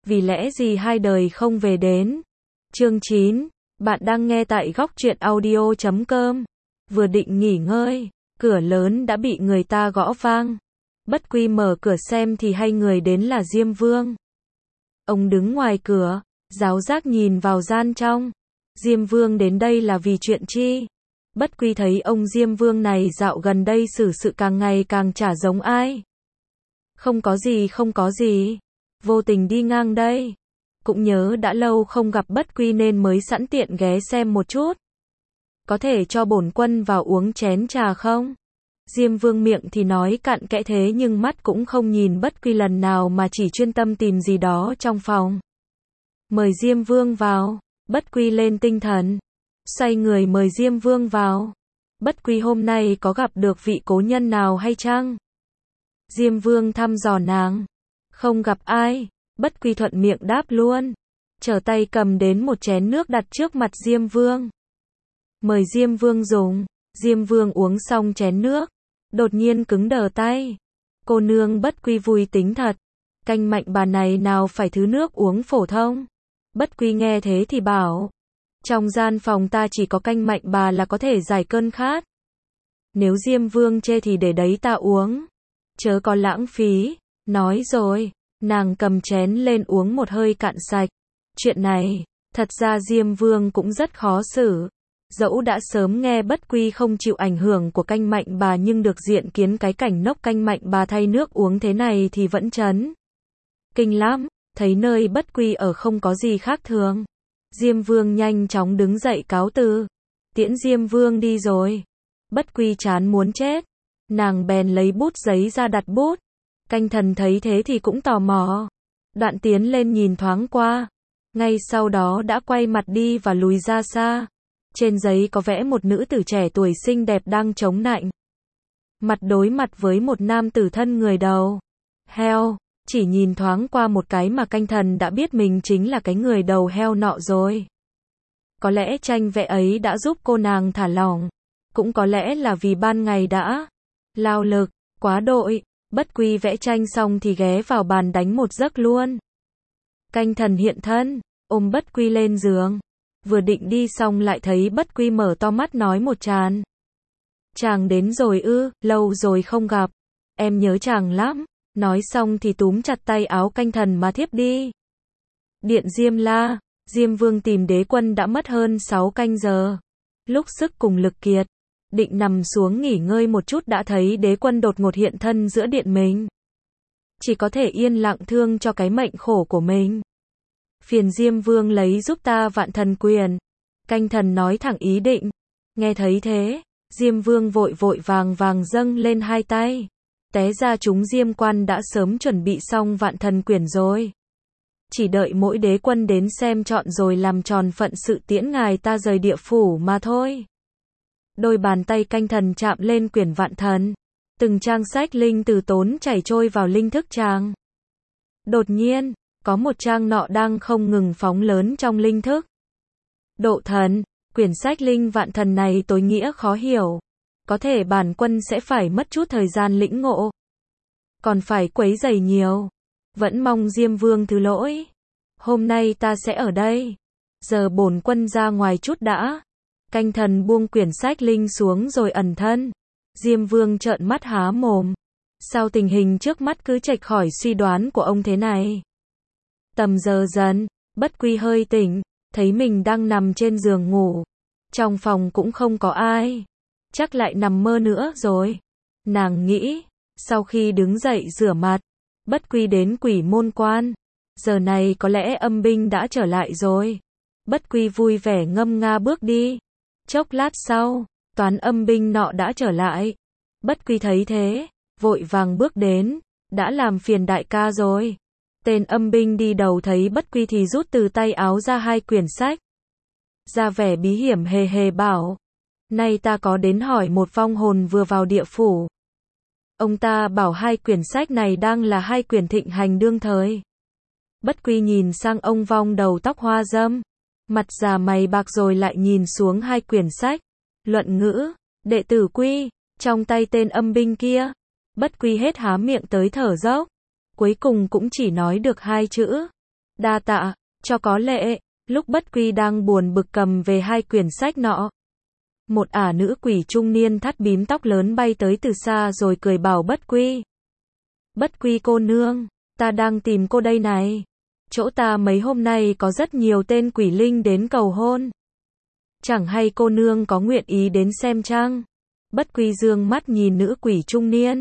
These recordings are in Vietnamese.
vì lẽ gì hai đời không về đến. Chương 9, bạn đang nghe tại góc truyện audio.com. Vừa định nghỉ ngơi, cửa lớn đã bị người ta gõ vang. Bất Quy mở cửa xem thì hay người đến là Diêm Vương. Ông đứng ngoài cửa, giáo giác nhìn vào gian trong. Diêm Vương đến đây là vì chuyện chi? Bất Quy thấy ông Diêm Vương này dạo gần đây xử sự càng ngày càng chả giống ai. Không có gì. Vô tình đi ngang đây. Cũng nhớ đã lâu không gặp Bất Quy nên mới sẵn tiện ghé xem một chút. Có thể cho bổn quân vào uống chén trà không? Diêm Vương miệng thì nói cặn kẽ thế nhưng mắt cũng không nhìn Bất Quy lần nào mà chỉ chuyên tâm tìm gì đó trong phòng. Mời Diêm Vương vào. Bất Quy lên tinh thần. Xoay người mời Diêm Vương vào. Bất Quy hôm nay có gặp được vị cố nhân nào hay chăng? Diêm Vương thăm dò nàng. Không gặp ai. Bất Quy thuận miệng đáp luôn. Trở tay cầm đến một chén nước đặt trước mặt Diêm Vương. Mời Diêm Vương dùng. Diêm Vương uống xong chén nước. Đột nhiên cứng đờ tay. Cô nương Bất Quy vui tính thật. Canh mạnh bà này nào phải thứ nước uống phổ thông. Bất Quy nghe thế thì bảo. Trong gian phòng ta chỉ có canh mạnh bà là có thể giải cơn khát. Nếu Diêm Vương chê thì để đấy ta uống. Chớ có lãng phí. Nói rồi, nàng cầm chén lên uống một hơi cạn sạch. Chuyện này, thật ra Diêm Vương cũng rất khó xử. Dẫu đã sớm nghe Bất Quy không chịu ảnh hưởng của canh mạnh bà nhưng được diện kiến cái cảnh nốc canh mạnh bà thay nước uống thế này thì vẫn chấn kinh lắm. Thấy nơi Bất Quy ở không có gì khác thường. Diêm Vương nhanh chóng đứng dậy cáo từ. Tiễn Diêm Vương đi rồi. Bất Quy chán muốn chết. Nàng bèn lấy bút giấy ra đặt bút. Canh thần thấy thế thì cũng tò mò. Đoạn tiến lên nhìn thoáng qua. Ngay sau đó đã quay mặt đi và lùi ra xa. Trên giấy có vẽ một nữ tử trẻ tuổi xinh đẹp đang chống nạnh. Mặt đối mặt với một nam tử thân người đầu heo. Chỉ nhìn thoáng qua một cái mà canh thần đã biết mình chính là cái người đầu heo nọ rồi. Có lẽ tranh vẽ ấy đã giúp cô nàng thả lỏng. Cũng có lẽ là vì ban ngày đã lao lực, quá đội. Bất Quy vẽ tranh xong thì ghé vào bàn đánh một giấc luôn. Canh thần hiện thân, ôm Bất Quy lên giường. Vừa định đi xong lại thấy Bất Quy mở to mắt nói một tràng. Chàng đến rồi ư, lâu rồi không gặp. Em nhớ chàng lắm. Nói xong thì túm chặt tay áo canh thần mà thiếp đi. Điện Diêm La, Diêm Vương tìm đế quân đã mất hơn 6 canh giờ. Lúc sức cùng lực kiệt, định nằm xuống nghỉ ngơi một chút đã thấy đế quân đột ngột hiện thân giữa điện mình. Chỉ có thể yên lặng thương cho cái mệnh khổ của mình. Phiền Diêm Vương lấy giúp ta Vạn Thần Quyền. Canh thần nói thẳng ý định. Nghe thấy thế, Diêm Vương vội vàng dâng lên hai tay. Té ra chúng Diêm quan đã sớm chuẩn bị xong Vạn Thần Quyển rồi. Chỉ đợi mỗi đế quân đến xem chọn rồi làm tròn phận sự tiễn ngài ta rời địa phủ mà thôi. Đôi bàn tay canh thần chạm lên quyển Vạn Thần. Từng trang sách linh từ tốn chảy trôi vào linh thức chàng. Đột nhiên, có một trang nọ đang không ngừng phóng lớn trong linh thức. Độ thần, quyển sách linh Vạn Thần này tối nghĩa khó hiểu. Có thể bản quân sẽ phải mất chút thời gian lĩnh ngộ. Còn phải quấy rầy nhiều. Vẫn mong Diêm Vương thứ lỗi. Hôm nay ta sẽ ở đây. Giờ bổn quân ra ngoài chút đã. Canh thần buông quyển sách linh xuống rồi ẩn thân. Diêm Vương trợn mắt há mồm. Sao tình hình trước mắt cứ chệch khỏi suy đoán của ông thế này? Tầm giờ dần, Bất Quy hơi tỉnh. Thấy mình đang nằm trên giường ngủ. Trong phòng cũng không có ai. Chắc lại nằm mơ nữa rồi. Nàng nghĩ, sau khi đứng dậy rửa mặt, Bất Quy đến Quỷ Môn Quan. Giờ này có lẽ âm binh đã trở lại rồi. Bất Quy vui vẻ ngâm nga bước đi. Chốc lát sau, toán âm binh nọ đã trở lại. Bất Quy thấy thế, vội vàng bước đến. Đã làm phiền đại ca rồi. Tên âm binh đi đầu thấy Bất Quy thì rút từ tay áo ra hai quyển sách. Ra vẻ bí hiểm hề hề bảo. Nay ta có đến hỏi một vong hồn vừa vào địa phủ. Ông ta bảo hai quyển sách này đang là hai quyển thịnh hành đương thời. Bất Quy nhìn sang ông vong đầu tóc hoa râm. Mặt già mày bạc rồi lại nhìn xuống hai quyển sách. Luận ngữ, đệ tử Quy, trong tay tên âm binh kia. Bất Quy hết há miệng tới thở dốc. Cuối cùng cũng chỉ nói được hai chữ. Đa tạ, cho có lệ. Lúc Bất Quy đang buồn bực cầm về hai quyển sách nọ. Một ả nữ quỷ trung niên thắt bím tóc lớn bay tới từ xa rồi cười bảo Bất Quy. Bất Quy cô nương, ta đang tìm cô đây này. Chỗ ta mấy hôm nay có rất nhiều tên quỷ linh đến cầu hôn. Chẳng hay cô nương có nguyện ý đến xem chăng? Bất Quy dương mắt nhìn nữ quỷ trung niên.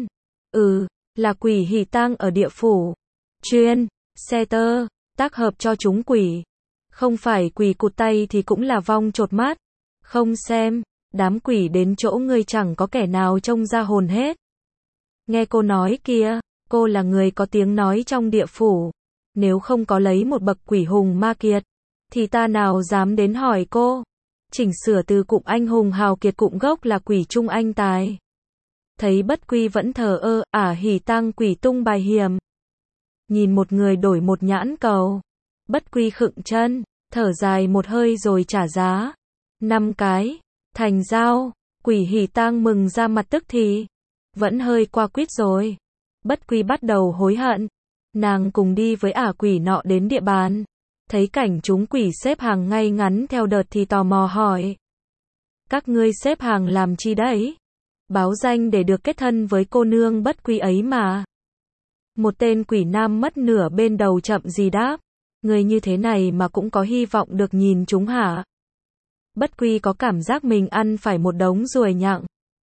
Là quỷ hỷ tang ở địa phủ. Chuyên, xe tơ, tác hợp cho chúng quỷ. Không phải quỷ cụt tay thì cũng là vong chột mắt. Không xem, đám quỷ đến chỗ ngươi chẳng có kẻ nào trông ra hồn hết. Nghe cô nói kìa, cô là người có tiếng nói trong địa phủ. Nếu không có lấy một bậc quỷ hùng ma kiệt, thì ta nào dám đến hỏi cô. Chỉnh sửa từ cụm anh hùng hào kiệt cụm gốc là quỷ trung anh tài. Thấy Bất Quy vẫn thờ ơ, ả hỉ tang quỷ tung bài hiểm. Nhìn một người đổi một nhãn cầu. Bất Quy khựng chân, thở dài một hơi rồi trả giá. 5 cái, thành giao, quỷ hỉ tang mừng ra mặt tức thì. Vẫn hơi qua quýt rồi. Bất Quy bắt đầu hối hận. Nàng cùng đi với ả quỷ nọ đến địa bàn. Thấy cảnh chúng quỷ xếp hàng ngay ngắn theo đợt thì tò mò hỏi. Các ngươi xếp hàng làm chi đấy? Báo danh để được kết thân với cô nương Bất Quy ấy mà. Một tên quỷ nam mất nửa bên đầu chậm gì đáp. Người như thế này mà cũng có hy vọng được nhìn chúng hả? Bất Quy có cảm giác mình ăn phải một đống ruồi nhặng.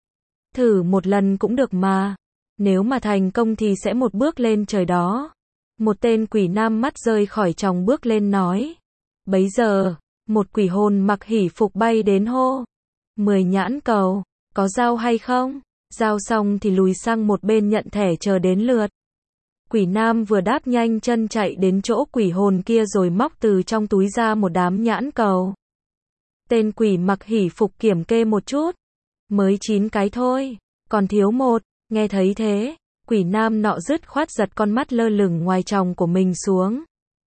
Thử một lần cũng được mà. Nếu mà thành công thì sẽ một bước lên trời đó. Một tên quỷ nam mắt rơi khỏi tròng bước lên nói. Bấy giờ, một quỷ hồn mặc hỷ phục bay đến hô. 10 nhãn cầu, có giao hay không? Giao xong thì lùi sang một bên nhận thẻ chờ đến lượt. Quỷ nam vừa đáp nhanh chân chạy đến chỗ quỷ hồn kia rồi móc từ trong túi ra một đám nhãn cầu. Tên quỷ mặc hỷ phục kiểm kê một chút. Mới 9 cái thôi, còn thiếu một. Nghe thấy thế, quỷ nam nọ dứt khoát giật con mắt lơ lửng ngoài tròng của mình xuống.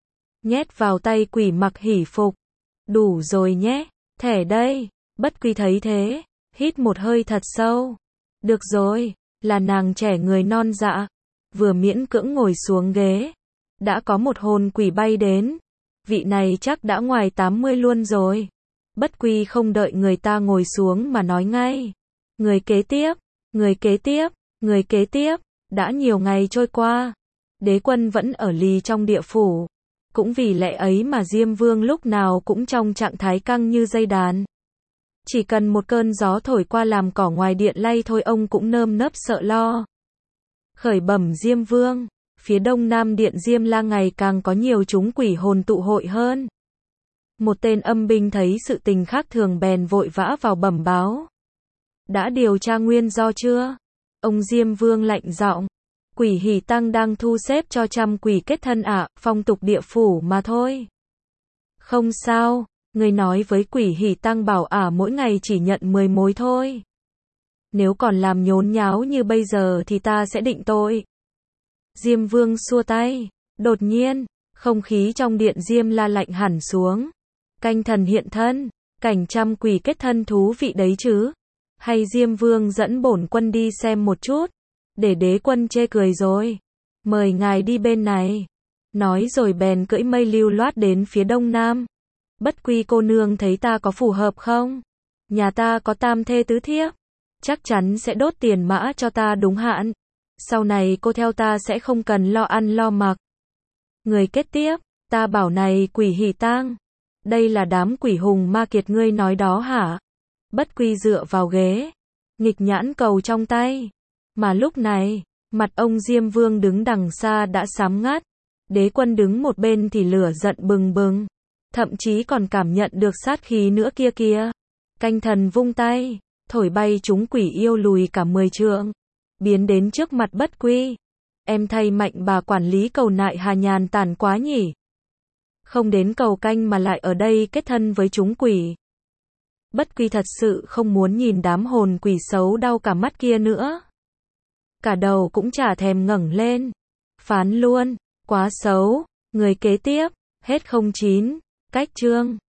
Nhét vào tay quỷ mặc hỷ phục. Đủ rồi nhé, thẻ đây. Bất Quy thấy thế, hít một hơi thật sâu. Được rồi, là nàng trẻ người non dạ. Vừa miễn cưỡng ngồi xuống ghế. Đã có một hồn quỷ bay đến. Vị này chắc đã ngoài 80 luôn rồi. Bất Quy không đợi người ta ngồi xuống mà nói ngay. Người kế tiếp, người kế tiếp, người kế tiếp. Đã nhiều ngày trôi qua. Đế quân vẫn ở lì trong địa phủ. Cũng vì lẽ ấy mà Diêm Vương lúc nào cũng trong trạng thái căng như dây đàn. Chỉ cần một cơn gió thổi qua làm cỏ ngoài điện lay thôi ông cũng nơm nớp sợ lo. Khởi bẩm Diêm Vương, phía đông nam điện Diêm La ngày càng có nhiều chúng quỷ hồn tụ hội hơn. Một tên âm binh thấy sự tình khác thường bèn vội vã vào bẩm báo. Đã điều tra nguyên do chưa? Ông Diêm Vương lạnh giọng. Quỷ hỷ tăng đang thu xếp cho trăm quỷ kết thân ạ, phong tục địa phủ mà thôi. Không sao, người nói với quỷ hỷ tăng bảo mỗi ngày chỉ nhận 10 mối thôi. Nếu còn làm nhốn nháo như bây giờ thì ta sẽ định tội. Diêm Vương xua tay. Đột nhiên, không khí trong điện Diêm La lạnh hẳn xuống. Canh thần hiện thân, cảnh trăm quỷ kết thân thú vị đấy chứ. Hay Diêm Vương dẫn bổn quân đi xem một chút. Để đế quân chê cười rồi. Mời ngài đi bên này. Nói rồi bèn cưỡi mây lưu loát đến phía đông nam. Bất Quy cô nương thấy ta có phù hợp không? Nhà ta có tam thê tứ thiếp. Chắc chắn sẽ đốt tiền mã cho ta đúng hạn. Sau này cô theo ta sẽ không cần lo ăn lo mặc. Người kết tiếp, ta bảo này quỷ hỷ tang. Đây là đám quỷ hùng ma kiệt ngươi nói đó hả? Bất Quy dựa vào ghế. Nghịch nhãn cầu trong tay. Mà lúc này, mặt ông Diêm Vương đứng đằng xa đã xám ngắt. Đế quân đứng một bên thì lửa giận bừng bừng. Thậm chí còn cảm nhận được sát khí nữa kia kìa. Canh thần vung tay, thổi bay chúng quỷ yêu lùi cả 10 trượng. Biến đến trước mặt Bất Quy. Em thay mạnh bà quản lý cầu nại hà nhàn tản quá nhỉ. Không đến cầu canh mà lại ở đây kết thân với chúng quỷ. Bất Quy thật sự không muốn nhìn đám hồn quỷ xấu đau cả mắt kia nữa. Cả đầu cũng chả thèm ngẩng lên. Phán luôn, quá xấu, người kế tiếp, hết 09, cách chương.